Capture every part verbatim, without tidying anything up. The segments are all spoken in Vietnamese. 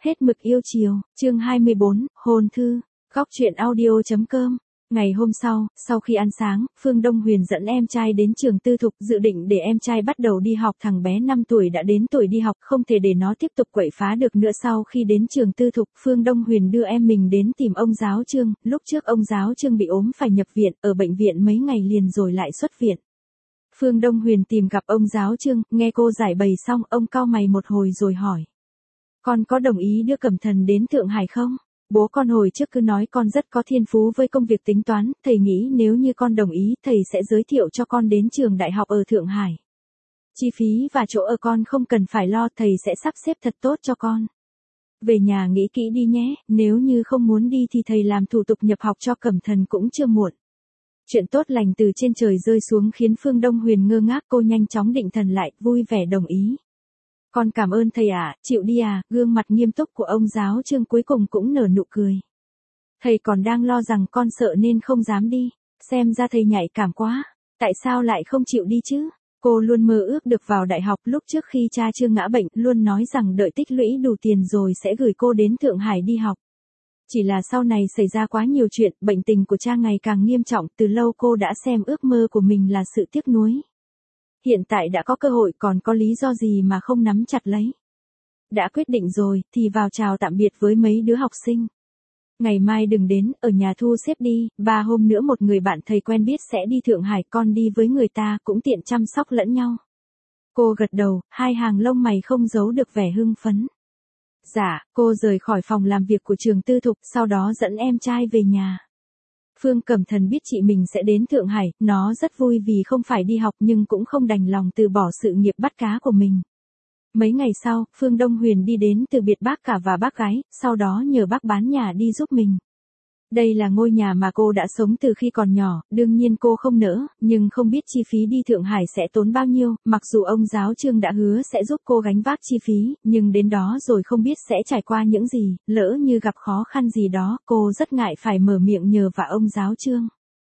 Hết mực yêu chiều, chương hai mươi bốn, hôn thư, góc truyện audio.com. Ngày hôm sau, sau khi ăn sáng, Phương Đông Huyền dẫn em trai đến trường tư thục dự định để em trai bắt đầu đi học. Thằng bé năm tuổi đã đến tuổi đi học, không thể để nó tiếp tục quậy phá được nữa. Sau khi đến trường tư thục, Phương Đông Huyền đưa em mình đến tìm ông giáo Trương. Lúc trước ông giáo Trương bị ốm phải nhập viện, ở bệnh viện mấy ngày liền rồi lại xuất viện. Phương Đông Huyền tìm gặp ông giáo Trương, nghe cô giải bày xong, ông cau mày một hồi rồi hỏi. Con có đồng ý đưa Cẩm Thần đến Thượng Hải không? Bố con hồi trước cứ nói con rất có thiên phú với công việc tính toán, thầy nghĩ nếu như con đồng ý, thầy sẽ giới thiệu cho con đến trường đại học ở Thượng Hải. Chi phí và chỗ ở con không cần phải lo, thầy sẽ sắp xếp thật tốt cho con. Về nhà nghĩ kỹ đi nhé, nếu như không muốn đi thì thầy làm thủ tục nhập học cho Cẩm Thần cũng chưa muộn. Chuyện tốt lành từ trên trời rơi xuống khiến Phương Đông Huyền ngơ ngác, cô nhanh chóng định thần lại, vui vẻ đồng ý. Con cảm ơn thầy ạ, à, chịu đi à, gương mặt nghiêm túc của ông giáo Trương cuối cùng cũng nở nụ cười. Thầy còn đang lo rằng con sợ nên không dám đi, xem ra thầy nhạy cảm quá, tại sao lại không chịu đi chứ? Cô luôn mơ ước được vào đại học, lúc trước khi cha Trương ngã bệnh, luôn nói rằng đợi tích lũy đủ tiền rồi sẽ gửi cô đến Thượng Hải đi học. Chỉ là sau này xảy ra quá nhiều chuyện, bệnh tình của cha ngày càng nghiêm trọng, từ lâu cô đã xem ước mơ của mình là sự tiếc nuối. Hiện tại đã có cơ hội, còn có lý do gì mà không nắm chặt lấy. Đã quyết định rồi, thì vào chào tạm biệt với mấy đứa học sinh. Ngày mai đừng đến, ở nhà thu xếp đi, ba hôm nữa một người bạn thầy quen biết sẽ đi Thượng Hải, con đi với người ta, cũng tiện chăm sóc lẫn nhau. Cô gật đầu, hai hàng lông mày không giấu được vẻ hưng phấn. Dạ, cô rời khỏi phòng làm việc của trường tư thục, sau đó dẫn em trai về nhà. Phương Cẩm Thần biết chị mình sẽ đến Thượng Hải, nó rất vui vì không phải đi học nhưng cũng không đành lòng từ bỏ sự nghiệp bắt cá của mình. Mấy ngày sau, Phương Đông Huyền đi đến từ biệt bác cả và bác gái, sau đó nhờ bác bán nhà đi giúp mình. Đây là ngôi nhà mà cô đã sống từ khi còn nhỏ, đương nhiên cô không nỡ, nhưng không biết chi phí đi Thượng Hải sẽ tốn bao nhiêu, mặc dù ông giáo Trương đã hứa sẽ giúp cô gánh vác chi phí, nhưng đến đó rồi không biết sẽ trải qua những gì, lỡ như gặp khó khăn gì đó, cô rất ngại phải mở miệng nhờ vả ông giáo Trương.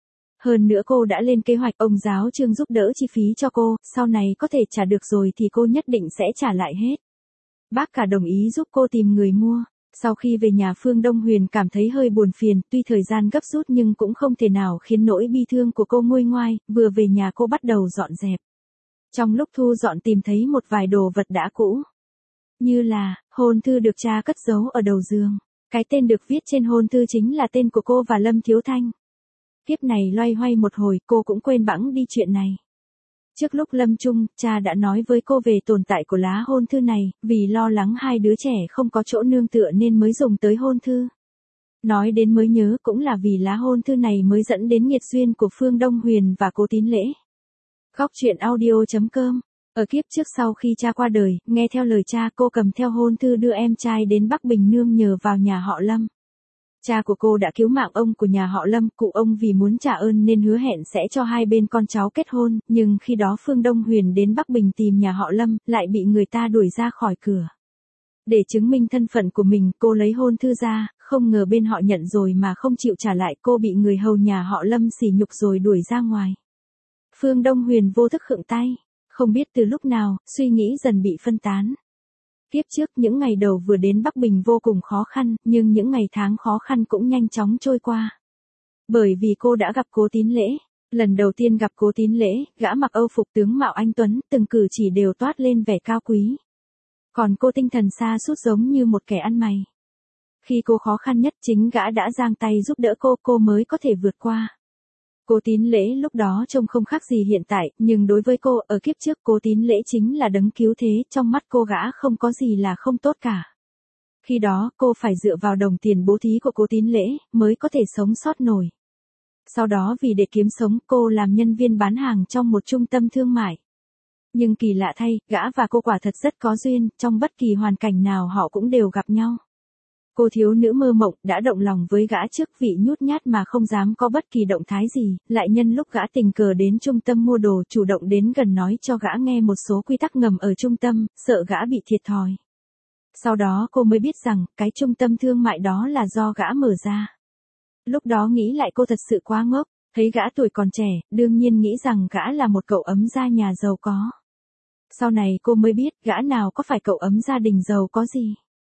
Hơn nữa cô đã lên kế hoạch ông giáo Trương giúp đỡ chi phí cho cô, sau này có thể trả được rồi thì cô nhất định sẽ trả lại hết. Bác cả đồng ý giúp cô tìm người mua. Sau khi về nhà, Phương Đông Huyền cảm thấy hơi buồn phiền, tuy thời gian gấp rút nhưng cũng không thể nào khiến nỗi bi thương của cô nguôi ngoai, vừa về nhà cô bắt đầu dọn dẹp. Trong lúc thu dọn tìm thấy một vài đồ vật đã cũ. Như là, hôn thư được cha cất giấu ở đầu giường. Cái tên được viết trên hôn thư chính là tên của cô và Lâm Thiếu Thanh. Kiếp này loay hoay một hồi, cô cũng quên bẵng đi chuyện này. Trước lúc lâm chung, cha đã nói với cô về tồn tại của lá hôn thư này, vì lo lắng hai đứa trẻ không có chỗ nương tựa nên mới dùng tới hôn thư. Nói đến mới nhớ, cũng là vì lá hôn thư này mới dẫn đến nghiệt duyên của Phương Đông Huyền và cô Tín Lễ. Góc truyện audio.com. Ở kiếp trước sau khi cha qua đời, nghe theo lời cha, cô cầm theo hôn thư đưa em trai đến Bắc Bình nương nhờ vào nhà họ Lâm. Cha của cô đã cứu mạng ông của nhà họ Lâm, cụ ông vì muốn trả ơn nên hứa hẹn sẽ cho hai bên con cháu kết hôn, nhưng khi đó Phương Đông Huyền đến Bắc Bình tìm nhà họ Lâm, lại bị người ta đuổi ra khỏi cửa. Để chứng minh thân phận của mình, cô lấy hôn thư ra, không ngờ bên họ nhận rồi mà không chịu trả lại, cô bị người hầu nhà họ Lâm sỉ nhục rồi đuổi ra ngoài. Phương Đông Huyền vô thức khựng tay, không biết từ lúc nào, suy nghĩ dần bị phân tán. Tiếp trước những ngày đầu vừa đến Bắc Bình vô cùng khó khăn, nhưng những ngày tháng khó khăn cũng nhanh chóng trôi qua. Bởi vì cô đã gặp cố Tín Lễ. Lần đầu tiên gặp cố Tín Lễ, gã mặc âu phục tướng mạo anh tuấn, từng cử chỉ đều toát lên vẻ cao quý. Còn cô tinh thần sa sút giống như một kẻ ăn mày. Khi cô khó khăn nhất chính gã đã giang tay giúp đỡ cô, cô mới có thể vượt qua. Cố Tín Lễ lúc đó trông không khác gì hiện tại, nhưng đối với cô, ở kiếp trước cố Tín Lễ chính là đấng cứu thế, trong mắt cô gã không có gì là không tốt cả. Khi đó, cô phải dựa vào đồng tiền bố thí của cố Tín Lễ, mới có thể sống sót nổi. Sau đó vì để kiếm sống, cô làm nhân viên bán hàng trong một trung tâm thương mại. Nhưng kỳ lạ thay, gã và cô quả thật rất có duyên, trong bất kỳ hoàn cảnh nào họ cũng đều gặp nhau. Cô thiếu nữ mơ mộng đã động lòng với gã trước vị nhút nhát mà không dám có bất kỳ động thái gì, lại nhân lúc gã tình cờ đến trung tâm mua đồ, chủ động đến gần nói cho gã nghe một số quy tắc ngầm ở trung tâm, sợ gã bị thiệt thòi. Sau đó cô mới biết rằng, cái trung tâm thương mại đó là do gã mở ra. Lúc đó nghĩ lại cô thật sự quá ngốc, thấy gã tuổi còn trẻ, đương nhiên nghĩ rằng gã là một cậu ấm gia nhà giàu có. Sau này cô mới biết, gã nào có phải cậu ấm gia đình giàu có gì.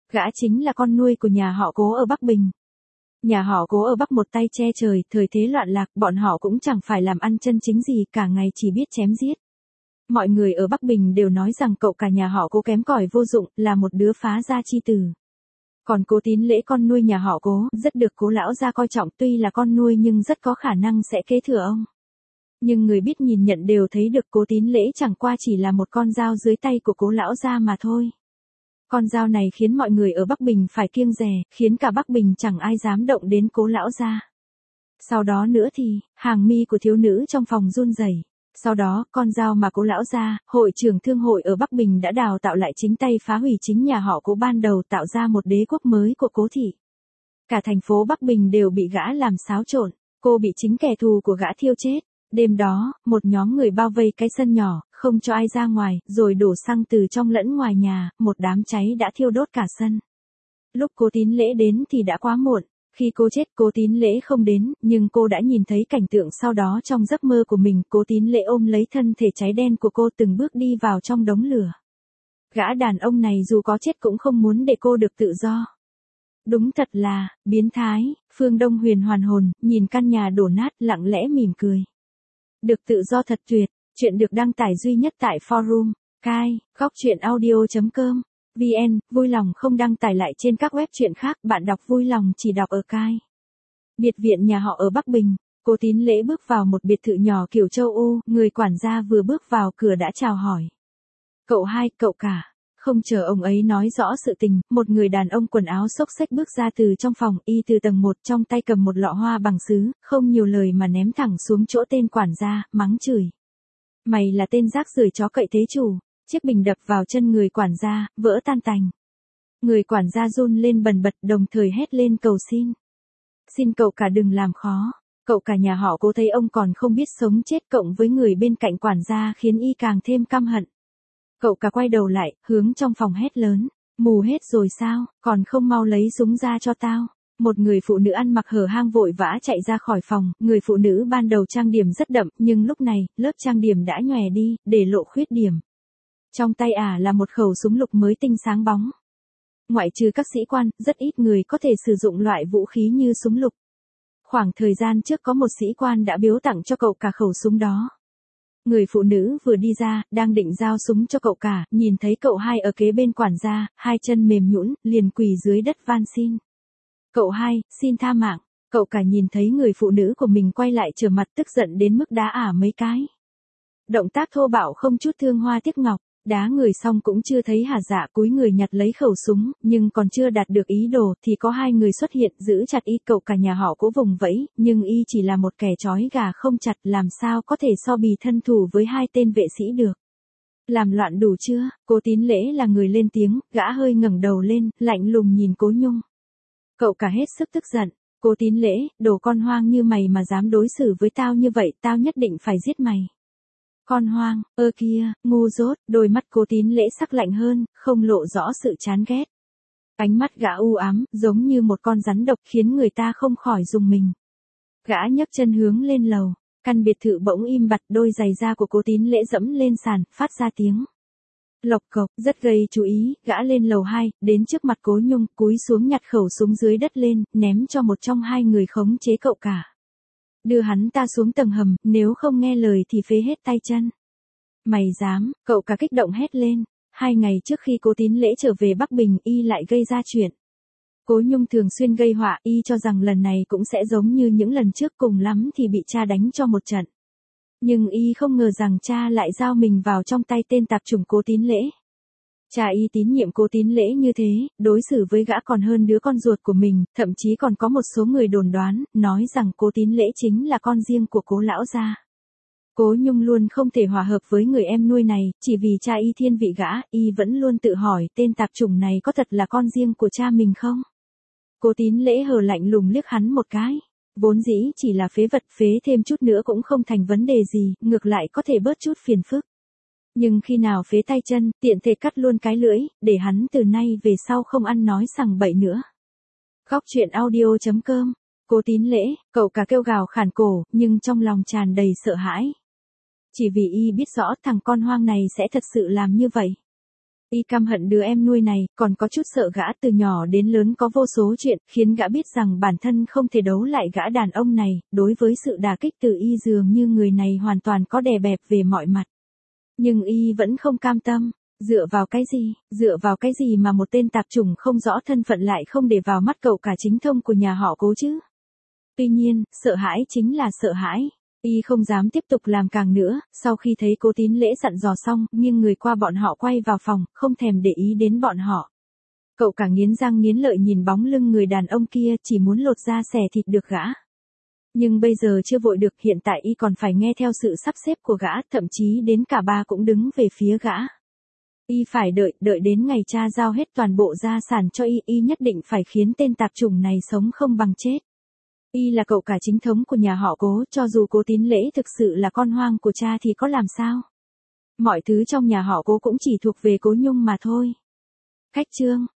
Gã chính là con nuôi của nhà họ Cố ở Bắc Bình. Nhà họ Cố ở Bắc một tay che trời, thời thế loạn lạc, bọn họ cũng chẳng phải làm ăn chân chính gì, cả ngày chỉ biết chém giết. Mọi người ở Bắc Bình đều nói rằng cậu cả nhà họ Cố kém cỏi vô dụng, là một đứa phá gia chi tử. Còn Cố Tín Lễ con nuôi nhà họ Cố, rất được Cố lão gia coi trọng, tuy là con nuôi nhưng rất có khả năng sẽ kế thừa ông. Nhưng người biết nhìn nhận đều thấy được Cố Tín Lễ chẳng qua chỉ là một con dao dưới tay của Cố lão gia mà thôi. Con dao này khiến mọi người ở Bắc Bình phải kiêng dè, khiến cả Bắc Bình chẳng ai dám động đến Cố lão gia. Sau đó nữa thì, hàng mi của thiếu nữ trong phòng run rẩy. Sau đó, con dao mà Cố lão gia, hội trưởng thương hội ở Bắc Bình đã đào tạo lại chính tay phá hủy chính nhà họ Cố ban đầu tạo ra một đế quốc mới của Cố thị. Cả thành phố Bắc Bình đều bị gã làm xáo trộn, cô bị chính kẻ thù của gã thiêu chết. Đêm đó, một nhóm người bao vây cái sân nhỏ, không cho ai ra ngoài, rồi đổ xăng từ trong lẫn ngoài nhà, một đám cháy đã thiêu đốt cả sân. Lúc Cố Tín Lễ đến thì đã quá muộn. Khi cô chết, Cố Tín Lễ không đến, nhưng cô đã nhìn thấy cảnh tượng sau đó trong giấc mơ của mình. Cố Tín Lễ ôm lấy thân thể cháy đen của cô từng bước đi vào trong đống lửa. Gã đàn ông này dù có chết cũng không muốn để cô được tự do. Đúng thật là, biến thái. Phương Đông Huyền hoàn hồn, nhìn căn nhà đổ nát, lặng lẽ mỉm cười. Được tự do thật tuyệt. Chuyện được đăng tải duy nhất tại forum Kai, góc truyện audio chấm com, vn, vui lòng không đăng tải lại trên các web truyện khác, bạn đọc vui lòng chỉ đọc ở Kai. Biệt viện nhà họ ở Bắc Bình, Cố Tín Lễ bước vào một biệt thự nhỏ kiểu châu Âu, người quản gia vừa bước vào cửa đã chào hỏi. Cậu hai, cậu cả. Không chờ ông ấy nói rõ sự tình, một người đàn ông quần áo xốc xếch bước ra từ trong phòng, y từ tầng một, trong tay cầm một lọ hoa bằng sứ, không nhiều lời mà ném thẳng xuống chỗ tên quản gia, mắng chửi. Mày là tên rác rưởi chó cậy thế chủ. Chiếc bình đập vào chân người quản gia, vỡ tan tành. Người quản gia run lên bần bật, đồng thời hét lên cầu xin. Xin cậu cả đừng làm khó. Cậu cả nhà họ Cố thấy ông còn không biết sống chết, cộng với người bên cạnh quản gia khiến y càng thêm căm hận. Cậu cả quay đầu lại, hướng trong phòng hét lớn. Mù hết rồi sao, còn không mau lấy súng ra cho tao. Một người phụ nữ ăn mặc hở hang vội vã chạy ra khỏi phòng, người phụ nữ ban đầu trang điểm rất đậm, nhưng lúc này, lớp trang điểm đã nhòe đi, để lộ khuyết điểm. Trong tay ả là một khẩu súng lục mới tinh sáng bóng. Ngoại trừ các sĩ quan, rất ít người có thể sử dụng loại vũ khí như súng lục. Khoảng thời gian trước có một sĩ quan đã biếu tặng cho cậu cả khẩu súng đó. Người phụ nữ vừa đi ra, đang định giao súng cho cậu cả, nhìn thấy cậu hai ở kế bên quản gia, hai chân mềm nhũn, liền quỳ dưới đất van xin. Cậu hai, xin tha mạng. Cậu cả nhìn thấy người phụ nữ của mình quay lại trở mặt, tức giận đến mức đá ả mấy cái. Động tác thô bạo không chút thương hoa tiếc ngọc. Đá người xong cũng chưa thấy hả dạ, cúi người nhặt lấy khẩu súng, nhưng còn chưa đạt được ý đồ thì có hai người xuất hiện giữ chặt y. Cậu cả nhà họ Cố vùng vẫy, nhưng y chỉ là một kẻ trói gà không chặt, làm sao có thể so bì thân thủ với hai tên vệ sĩ được. Làm loạn đủ chưa? Cố Tín Lễ là người lên tiếng, gã hơi ngẩng đầu lên, lạnh lùng nhìn Cố Nhung. Cậu cả hết sức tức giận. Cố Tín Lễ, đồ con hoang như mày mà dám đối xử với tao như vậy, tao nhất định phải giết mày. Con hoang, ơ kia, ngu dốt. Đôi mắt Cố Tín Lễ sắc lạnh hơn, không lộ rõ sự chán ghét. Ánh mắt gã u ám, giống như một con rắn độc, khiến người ta không khỏi rùng mình. Gã nhấc chân hướng lên lầu, căn biệt thự bỗng im bặt, đôi giày da của Cố Tín Lễ dẫm lên sàn, phát ra tiếng lộc cộc, rất gây chú ý. Gã lên lầu hai, đến trước mặt Cố Nhung, cúi xuống nhặt khẩu súng dưới đất lên, ném cho một trong hai người khống chế cậu cả. Đưa hắn ta xuống tầng hầm, nếu không nghe lời thì phế hết tay chân. Mày dám, cậu cả kích động hét lên. Hai ngày trước khi Cố Tín Lễ trở về Bắc Bình, y lại gây ra chuyện. Cố Nhung thường xuyên gây họa, y cho rằng lần này cũng sẽ giống như những lần trước, cùng lắm thì bị cha đánh cho một trận. Nhưng y không ngờ rằng cha lại giao mình vào trong tay tên tạp chủng Cố Tín Lễ. Cha y tín nhiệm Cố Tín Lễ như thế, đối xử với gã còn hơn đứa con ruột của mình, thậm chí còn có một số người đồn đoán, nói rằng Cố Tín Lễ chính là con riêng của Cố lão gia. Cố Nhung luôn không thể hòa hợp với người em nuôi này, chỉ vì cha y thiên vị gã, y vẫn luôn tự hỏi tên tạp chủng này có thật là con riêng của cha mình không? Cố Tín Lễ hờ lạnh lùng liếc hắn một cái. Vốn dĩ chỉ là phế vật, phế thêm chút nữa cũng không thành vấn đề gì, ngược lại có thể bớt chút phiền phức. Nhưng khi nào phế tay chân, tiện thể cắt luôn cái lưỡi, để hắn từ nay về sau không ăn nói sằng bậy nữa. Góc truyện audio chấm com. Cố Tín Lễ, cậu cả kêu gào khản cổ, nhưng trong lòng tràn đầy sợ hãi. Chỉ vì y biết rõ thằng con hoang này sẽ thật sự làm như vậy. Y căm hận đứa em nuôi này, còn có chút sợ gã từ nhỏ đến lớn có vô số chuyện, khiến gã biết rằng bản thân không thể đấu lại gã đàn ông này, đối với sự đả kích từ Y dường như người này hoàn toàn có đè bẹp về mọi mặt. Nhưng Y vẫn không cam tâm, dựa vào cái gì, dựa vào cái gì mà một tên tạp chủng không rõ thân phận lại không để vào mắt cậu cả chính thông của nhà họ Cố chứ. Tuy nhiên, sợ hãi chính là sợ hãi. Y không dám tiếp tục làm càng nữa, sau khi thấy Cố Tín Lễ dặn dò xong, nhưng người qua bọn họ quay vào phòng, không thèm để ý đến bọn họ. Cậu cả nghiến răng nghiến lợi nhìn bóng lưng người đàn ông kia, chỉ muốn lột da xẻ thịt được gã. Nhưng bây giờ chưa vội được, hiện tại Y còn phải nghe theo sự sắp xếp của gã, thậm chí đến cả ba cũng đứng về phía gã. Y phải đợi, đợi đến ngày cha giao hết toàn bộ gia sản cho Y, Y nhất định phải khiến tên tạp chủng này sống không bằng chết. Y là cậu cả chính thống của nhà họ Cố, cho dù Cố Tín Lễ thực sự là con hoang của cha thì có làm sao? Mọi thứ trong nhà họ Cố cũng chỉ thuộc về Cố Nhung mà thôi. Khách chương